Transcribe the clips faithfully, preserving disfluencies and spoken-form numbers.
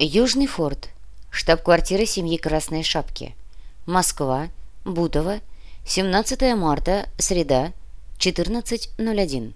Южный форт. Штаб-квартира семьи Красной Шапки. Москва. Бутово. семнадцатое марта. Среда. четырнадцать ноль один.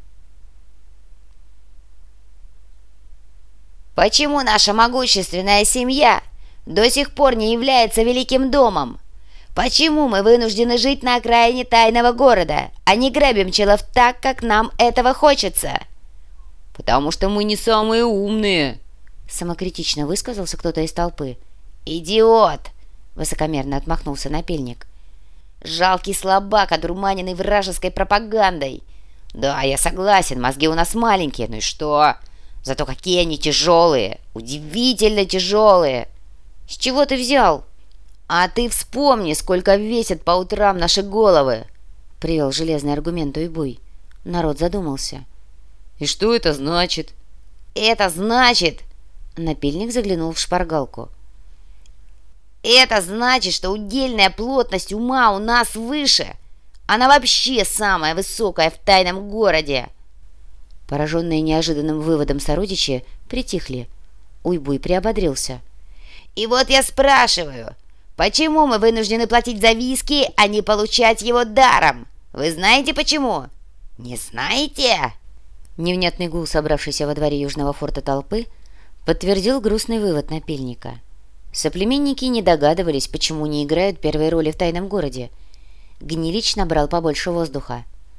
Почему наша могущественная семья до сих пор не является великим домом? Почему мы вынуждены жить на окраине тайного города, а не грабим челов так, как нам этого хочется? «Потому что мы не самые умные», — самокритично высказался кто-то из толпы. «Идиот!» — высокомерно отмахнулся напильник. «Жалкий слабак, одурманенный вражеской пропагандой. Да, я согласен, мозги у нас маленькие, ну и что? Зато какие они тяжелые, удивительно тяжелые. С чего ты взял? А ты вспомни, сколько весят по утрам наши головы!» — привел железный аргумент Уйбуй. Народ задумался. «И что это значит?» «Это значит...» Напильник заглянул в шпаргалку. «Это значит, что удельная плотность ума у нас выше. Она вообще самая высокая в тайном городе». Пораженные неожиданным выводом сородичи притихли. Уйбуй приободрился. «И вот я спрашиваю, почему мы вынуждены платить за виски, а не получать его даром? Вы знаете почему? Не знаете?» Невнятный гул, собравшийся во дворе Южного форта толпы, подтвердил грустный вывод напильника. Соплеменники не догадывались, почему не играют первые роли в тайном городе. Гнилич набрал побольше воздуха.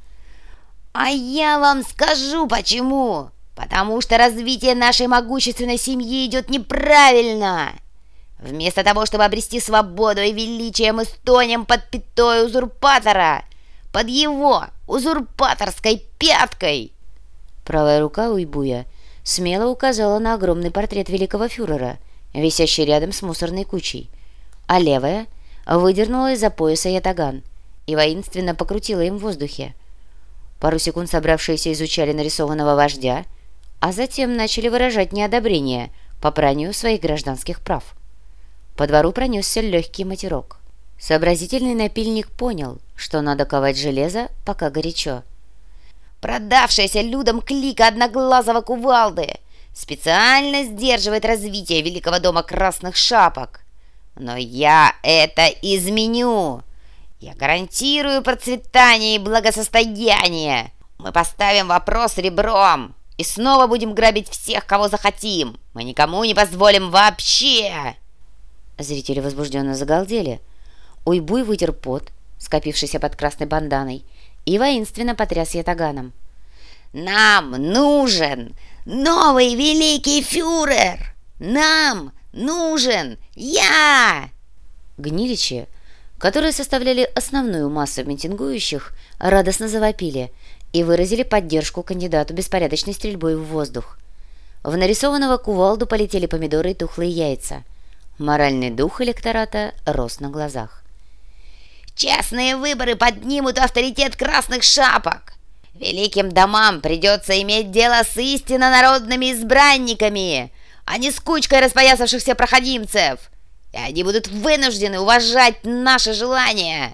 «А я вам скажу, почему! Потому что развитие нашей могущественной семьи идет неправильно! Вместо того, чтобы обрести свободу и величие, мы стонем под пятой узурпатора, под его узурпаторской пяткой!» Правая рука Уйбуя смело указала на огромный портрет великого фюрера, висящий рядом с мусорной кучей, а левая выдернула из-за пояса ятаган и воинственно покрутила им в воздухе. Пару секунд собравшиеся изучали нарисованного вождя, а затем начали выражать неодобрение попранию своих гражданских прав. По двору пронесся легкий матерок. Сообразительный напильник понял, что надо ковать железо, пока горячо. «Продавшаяся людям клика Одноглазого Кувалды специально сдерживает развитие Великого дома Красных Шапок. Но я это изменю. Я гарантирую процветание и благосостояние. Мы поставим вопрос ребром и снова будем грабить всех, кого захотим. Мы никому не позволим вообще!» Зрители возбужденно загалдели. Уйбуй вытер пот, скопившийся под красной банданой, и воинственно потряс ятаганом. «Нам нужен новый великий фюрер! Нам нужен я!» Гниличи, которые составляли основную массу митингующих, радостно завопили и выразили поддержку кандидату беспорядочной стрельбой в воздух. В нарисованного кувалду полетели помидоры и тухлые яйца. Моральный дух электората рос на глазах. «Честные выборы поднимут авторитет Красных Шапок! Великим домам придется иметь дело с истинно народными избранниками, а не с кучкой распоясавшихся проходимцев, и они будут вынуждены уважать наши желания!»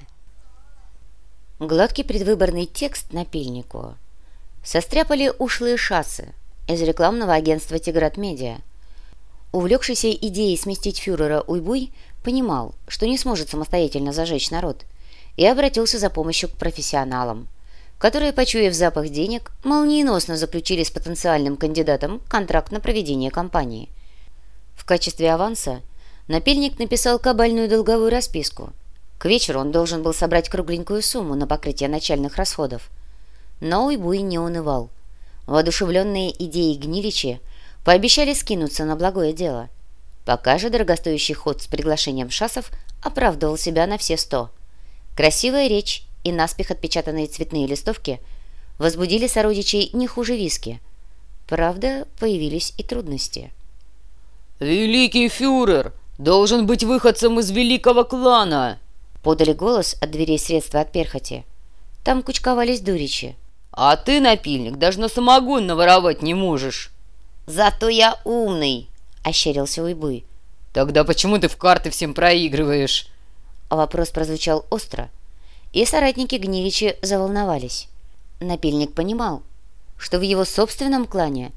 Гладкий предвыборный текст напильнику состряпали ушлые шассы из рекламного агентства «Тиграт Медиа». Увлекшийся идеей сместить фюрера Уйбуй понимал, что не сможет самостоятельно зажечь народ, и обратился за помощью к профессионалам, которые, почуяв запах денег, молниеносно заключили с потенциальным кандидатом контракт на проведение кампании. В качестве аванса напильник написал кабальную долговую расписку. К вечеру он должен был собрать кругленькую сумму на покрытие начальных расходов. Но Уйбуй не унывал. Воодушевленные идеей Гниличи пообещали скинуться на благое дело. Пока же дорогостоящий ход с приглашением шасов оправдывал себя на все сто. Красивая речь и наспех отпечатанные цветные листовки возбудили сородичей не хуже виски. Правда, появились и трудности. «Великий фюрер должен быть выходцем из великого клана!» Подали голос от дверей средства от перхоти. Там кучковались дуричи. «А ты, напильник, даже на самогон наворовать не можешь!» «Зато я умный!» — ощерился Уйбуй. «Тогда почему ты в карты всем проигрываешь?» Вопрос прозвучал остро, и соратники Гниличи заволновались. Напильник понимал, что в его собственном клане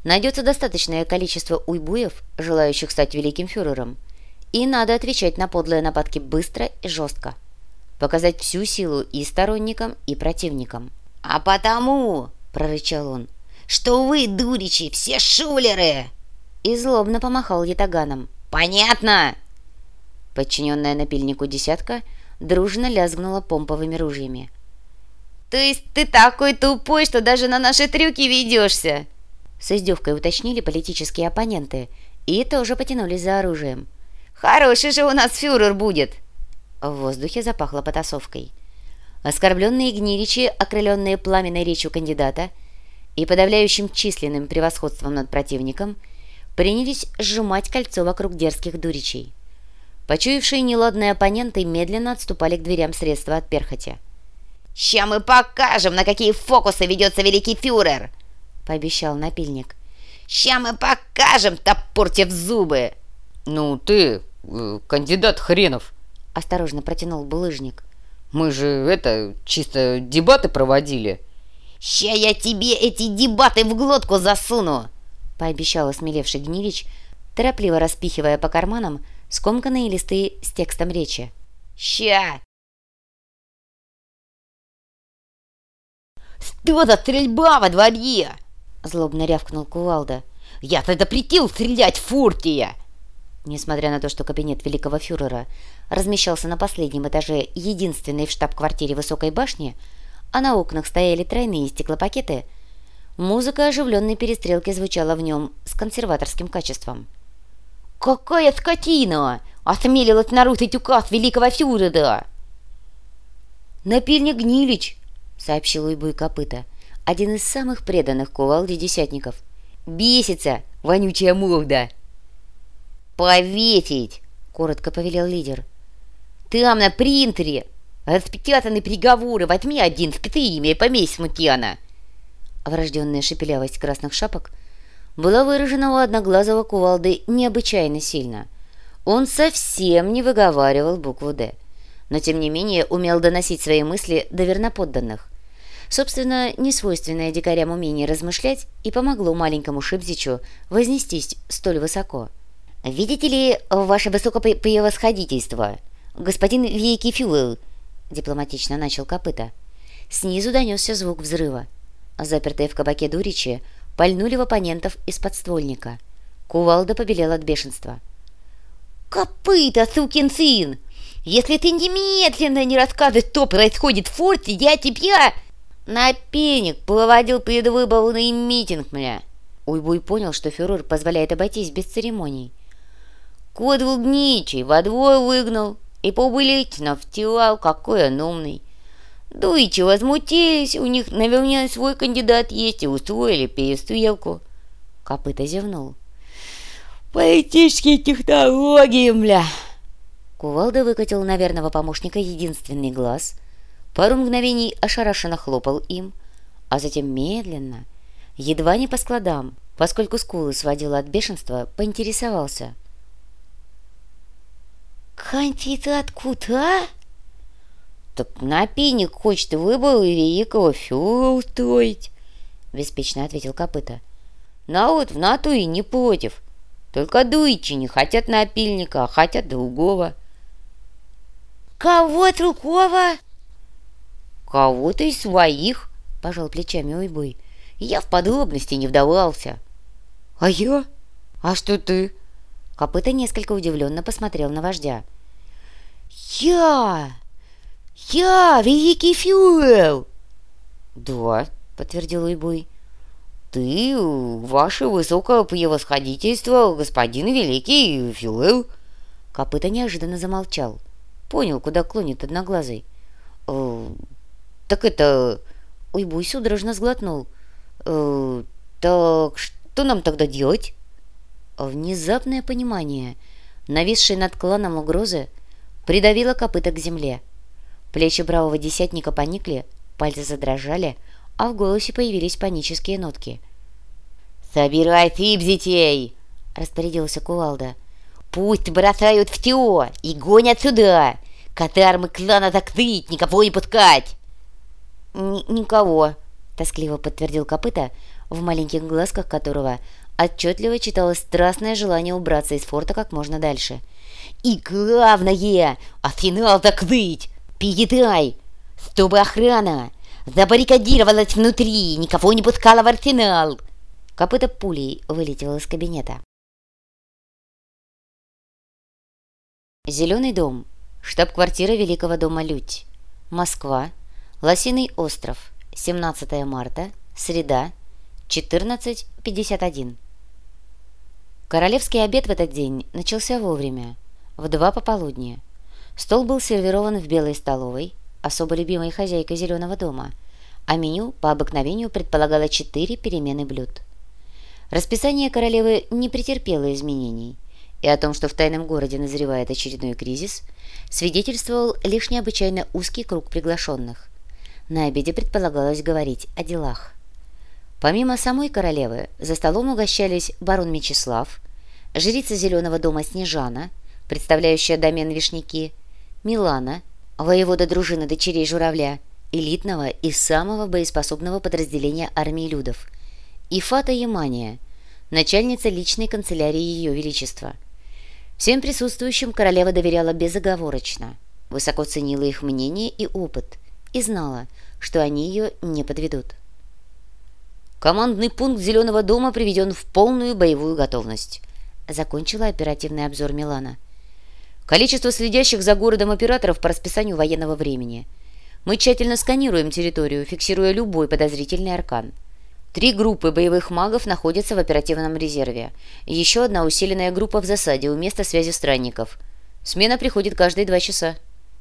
Найдется достаточное количество уйбуев, желающих стать великим фюрером, и надо отвечать на подлые нападки быстро и жестко. Показать всю силу и сторонникам, и противникам. «А потому, — прорычал он, — что вы, дуричи, все шулеры!» И злобно помахал ятаганом. «Понятно?» Подчиненная напильнику десятка дружно лязгнула помповыми ружьями. «То есть ты такой тупой, что даже на наши трюки ведешься?» С издевкой уточнили политические оппоненты и тоже потянулись за оружием. «Хороший же у нас фюрер будет!» В воздухе запахло потасовкой. Оскорбленные гниличи, окрыленные пламенной речью кандидата и подавляющим численным превосходством над противником, принялись сжимать кольцо вокруг дерзких дуричей. Почуявшие неладные оппоненты медленно отступали к дверям средства от перхоти. «Ща мы покажем, на какие фокусы ведется великий фюрер!» — пообещал напильник. «Ща мы покажем, топорьте в зубы!» «Ну ты, э, кандидат хренов!» — осторожно протянул булыжник. «Мы же, это, чисто дебаты проводили!» «Ща я тебе эти дебаты в глотку засуну!» — пообещал осмелевший гнилич, торопливо распихивая по карманам скомканные листы с текстом речи. «Ща!» «Что за стрельба во дворе?» — злобно рявкнул Кувалда. «Я-то запретил стрелять в фуртия!» Несмотря на то, что кабинет великого фюрера размещался на последнем этаже единственной в штаб-квартире высокой башни, а на окнах стояли тройные стеклопакеты, музыка оживленной перестрелки звучала в нем с консерваторским качеством. «Какая скотина! Осмелилась нарушить указ великого фюрера!» «Напильник Гнилич!» — сообщил Уйбуй Копыта, один из самых преданных Кувалде десятников. «Бесится, вонючая морда!» «Повесить!» — коротко повелел лидер. «Там на принтере распечатаны приговоры. Возьми один, впитай имя и помесь смутьяна!» Врожденная шепелявость красных шапок была выражена у одноглазого Кувалды необычайно сильно. Он совсем не выговаривал букву «Д», но тем не менее умел доносить свои мысли до верноподданных. Собственно, несвойственное дикарям умение размышлять и помогло маленькому Шипзичу вознестись столь высоко. «Видите ли, ваше высокопревосходительство, господин великий фюрер», — дипломатично начал Копыта. Снизу донесся звук взрыва. Запертые в кабаке дуричи пальнули в оппонентов из подствольника. Кувалда побелел от бешенства. «Копыта, сукин сын! Если ты немедленно не расскажешь, что происходит в форте, я тебя...» «Напильник проводил предвыборный митинг, мля!» Уйбуй понял, что фюрер позволяет обойтись без церемоний. Кот Гничий во двор выгнал и поубылично втирал, какой он умный. Дуичи возмутились, у них, наверное, свой кандидат есть, и устроили перестрелку. Копыта зевнул. «Политические технологии, мля!» Кувалда выкатил на верного помощника единственный глаз, пару мгновений ошарашенно хлопал им, а затем медленно, едва не по складам, поскольку скулы сводило от бешенства, поинтересовался. «Кандидат куда?» «Так напильник хочет выборы великого фюрера устроить», — беспечно ответил Копыта. «Народ в натуре не против. Только дуичи не хотят напильника, а хотят другого». «Кого другого?» «Кого-то из своих», — пожал плечами Уйбуй. «Я в подробности не вдавался». «А я? А что ты?» Копыта несколько удивленно посмотрел на вождя. «Я! Я великий фюрер!» «Да», — подтвердил Уйбуй. «Ты, ваше высокопревосходительство, господин великий фюрер». Копыта неожиданно замолчал. Понял, куда клонит одноглазый. «Э, «Так это...» Уйбуй судорожно сглотнул. «Э, «Так что нам тогда делать?» Внезапное понимание, нависшее над кланом угрозы, придавило Копыта к земле. Плечи бравого десятника поникли, пальцы задрожали, а в голосе появились панические нотки. «Собирай тип детей!» — распорядился Кувалда. «Пусть бросают в тё и гонят сюда! Катармы клана закрыть, никого не пускать!» Н «Никого!» — тоскливо подтвердил Копыта, в маленьких глазках которого отчетливо читалось страстное желание убраться из форта как можно дальше. «И главное, а финал так быть! Передай, чтобы охрана забаррикадировалась внутри, никого не пускала в арсенал!» Копыто пулей вылетело из кабинета. Зеленый дом. Штаб-квартира Великого дома Людь. Москва. Лосиный остров. семнадцатое марта. Среда. четырнадцать пятьдесят один. Королевский обед в этот день начался вовремя, в два пополудни. Стол был сервирован в белой столовой, особо любимой хозяйкой Зеленого дома, а меню по обыкновению предполагало четыре перемены блюд. Расписание королевы не претерпело изменений, и о том, что в тайном городе назревает очередной кризис, свидетельствовал лишь необычайно узкий круг приглашенных. На обеде предполагалось говорить о делах. Помимо самой королевы, за столом угощались барон Мечислав, жрица Зеленого дома Снежана, представляющая домен Вишняки, Милана, воевода дружины дочерей Журавля, элитного и самого боеспособного подразделения армии Людов, и Фата Ямания, начальница личной канцелярии Ее Величества. Всем присутствующим королева доверяла безоговорочно, высоко ценила их мнение и опыт и знала, что они ее не подведут. «Командный пункт Зеленого дома приведен в полную боевую готовность», закончила оперативный обзор Милана. «Количество следящих за городом операторов по расписанию военного времени. Мы тщательно сканируем территорию, фиксируя любой подозрительный аркан. Три группы боевых магов находятся в оперативном резерве. Еще одна усиленная группа в засаде у места связи странников. Смена приходит каждые два часа».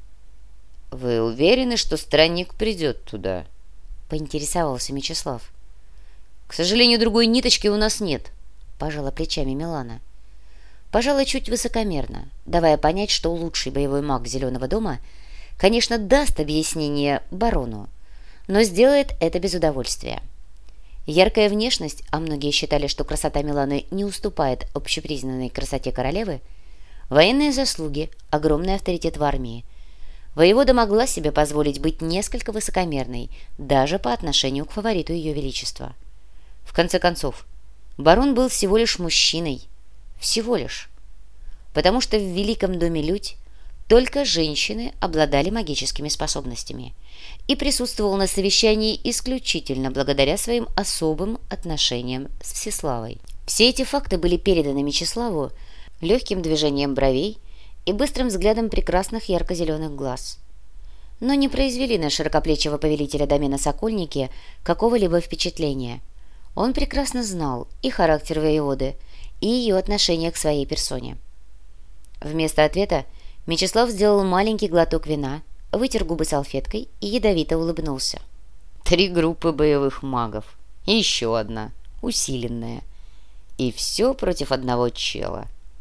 «Вы уверены, что странник придет туда?» — поинтересовался Мечислав. «К сожалению, другой ниточки у нас нет», — пожала плечами Милана. Пожалуй, чуть высокомерно, давая понять, что лучший боевой маг Зеленого дома, конечно, даст объяснение барону, но сделает это без удовольствия. Яркая внешность, а многие считали, что красота Миланы не уступает общепризнанной красоте королевы, военные заслуги, огромный авторитет в армии. Воевода могла себе позволить быть несколько высокомерной даже по отношению к фавориту Ее Величества. В конце концов, барон был всего лишь мужчиной, всего лишь, потому что в Великом доме Людь только женщины обладали магическими способностями и присутствовал на совещании исключительно благодаря своим особым отношениям с Всеславой. Все эти факты были переданы Мечиславу легким движением бровей и быстрым взглядом прекрасных ярко-зеленых глаз, но не произвели на широкоплечего повелителя домена Сокольники какого-либо впечатления. Он прекрасно знал и характер воеводы, и ее отношение к своей персоне. Вместо ответа Мечислав сделал маленький глоток вина, вытер губы салфеткой и ядовито улыбнулся. «Три группы боевых магов. И еще одна, усиленная. И все против одного чела».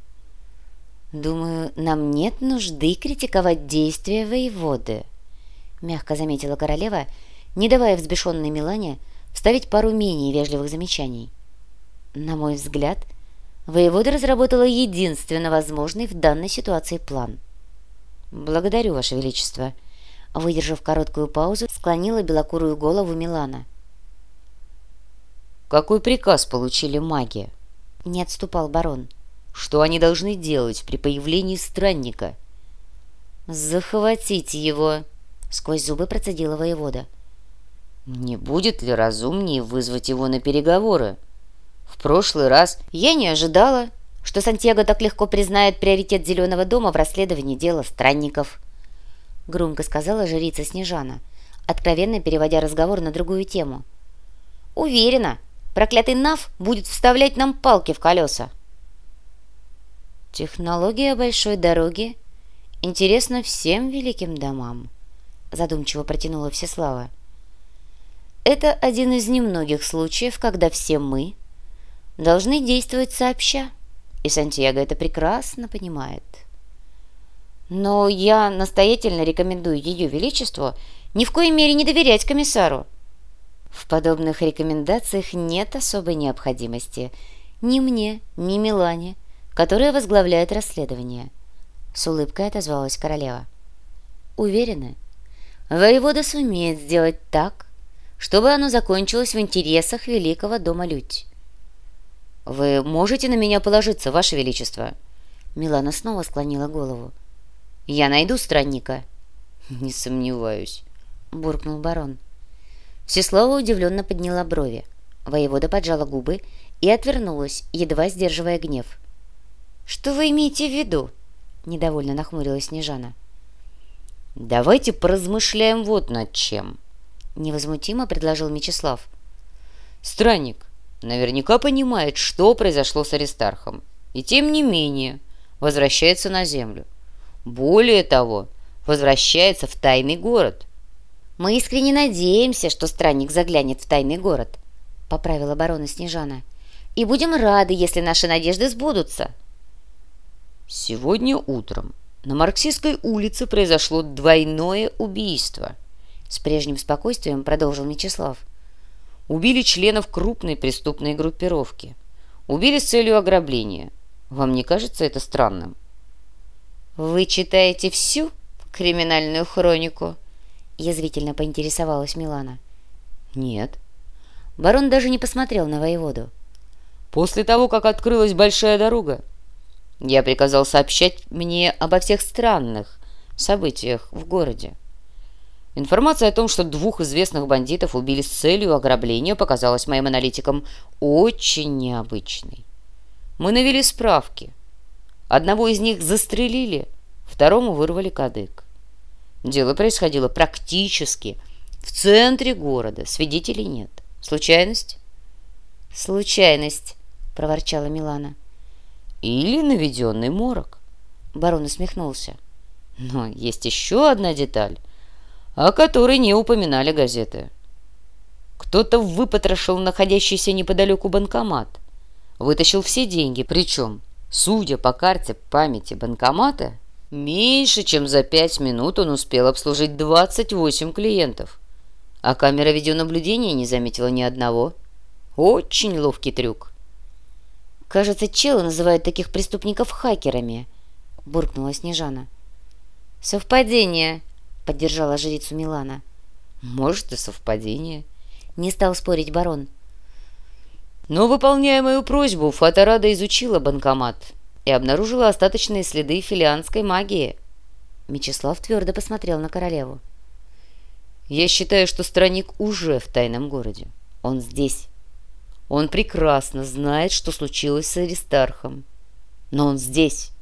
«Думаю, нам нет нужды критиковать действия воеводы», — мягко заметила королева, не давая взбешенной Милане вставить пару менее вежливых замечаний. «На мой взгляд, воевода разработала единственно возможный в данной ситуации план». «Благодарю, Ваше Величество», — выдержав короткую паузу, склонила белокурую голову Милана. «Какой приказ получили маги?» — не отступал барон. «Что они должны делать при появлении странника?» «Захватить его», — сквозь зубы процедила воевода. «Не будет ли разумнее вызвать его на переговоры? В прошлый раз я не ожидала, что Сантьяго так легко признает приоритет Зеленого дома в расследовании дела странников», — громко сказала жрица Снежана, откровенно переводя разговор на другую тему. «Уверена, проклятый Нав будет вставлять нам палки в колеса». «Технология большой дороги интересна всем великим домам», — задумчиво протянула Всеслава. «Это один из немногих случаев, когда все мы должны действовать сообща, и Сантьяго это прекрасно понимает. Но я настоятельно рекомендую Ее Величеству ни в коей мере не доверять комиссару». «В подобных рекомендациях нет особой необходимости ни мне, ни Милане, которая возглавляет расследование», — с улыбкой отозвалась королева. «Уверена, воевода сумеет сделать так, чтобы оно закончилось в интересах великого дома Людь. «Вы можете на меня положиться, Ваше Величество?» Милана снова склонила голову. «Я найду странника». «Не сомневаюсь», — буркнул барон. Всеслава удивленно подняла брови. Воевода поджала губы и отвернулась, едва сдерживая гнев. «Что вы имеете в виду?» — недовольно нахмурилась Снежана. «Давайте поразмышляем вот над чем», — невозмутимо предложил Мечислав. «Странник наверняка понимает, что произошло с Аристархом, и тем не менее возвращается на землю. Более того, возвращается в тайный город». «Мы искренне надеемся, что странник заглянет в тайный город», — поправила барона Снежана. «И будем рады, если наши надежды сбудутся». «Сегодня утром на Марксистской улице произошло двойное убийство», — с прежним спокойствием продолжил Мечислав. «Убили членов крупной преступной группировки. Убили с целью ограбления. Вам не кажется это странным?» «Вы читаете всю криминальную хронику?» — язвительно поинтересовалась Милана. «Нет». Барон даже не посмотрел на воеводу. «После того, как открылась большая дорога, я приказал сообщать мне обо всех странных событиях в городе. Информация о том, что двух известных бандитов убили с целью ограбления, показалась моим аналитикам очень необычной. Мы навели справки. Одного из них застрелили, второму вырвали кадык. Дело происходило практически в центре города, свидетелей нет. Случайность?» «Случайность», — проворчала Милана. «Или наведенный морок», — барон усмехнулся. «Но есть еще одна деталь, о которой не упоминали газеты. Кто-то выпотрошил находящийся неподалеку банкомат, вытащил все деньги, причем, судя по карте памяти банкомата, меньше чем за пять минут он успел обслужить двадцать восемь клиентов, а камера видеонаблюдения не заметила ни одного. Очень ловкий трюк». «Кажется, челы называют таких преступников хакерами», — буркнула Снежана. «Совпадение», — поддержала жрицу Милана. «Может, и совпадение», — не стал спорить барон. «Но, выполняя мою просьбу, Фаторада изучила банкомат и обнаружила остаточные следы филианской магии». Мечислав твердо посмотрел на королеву. «Я считаю, что странник уже в тайном городе. Он здесь. Он прекрасно знает, что случилось с Аристархом. Но он здесь.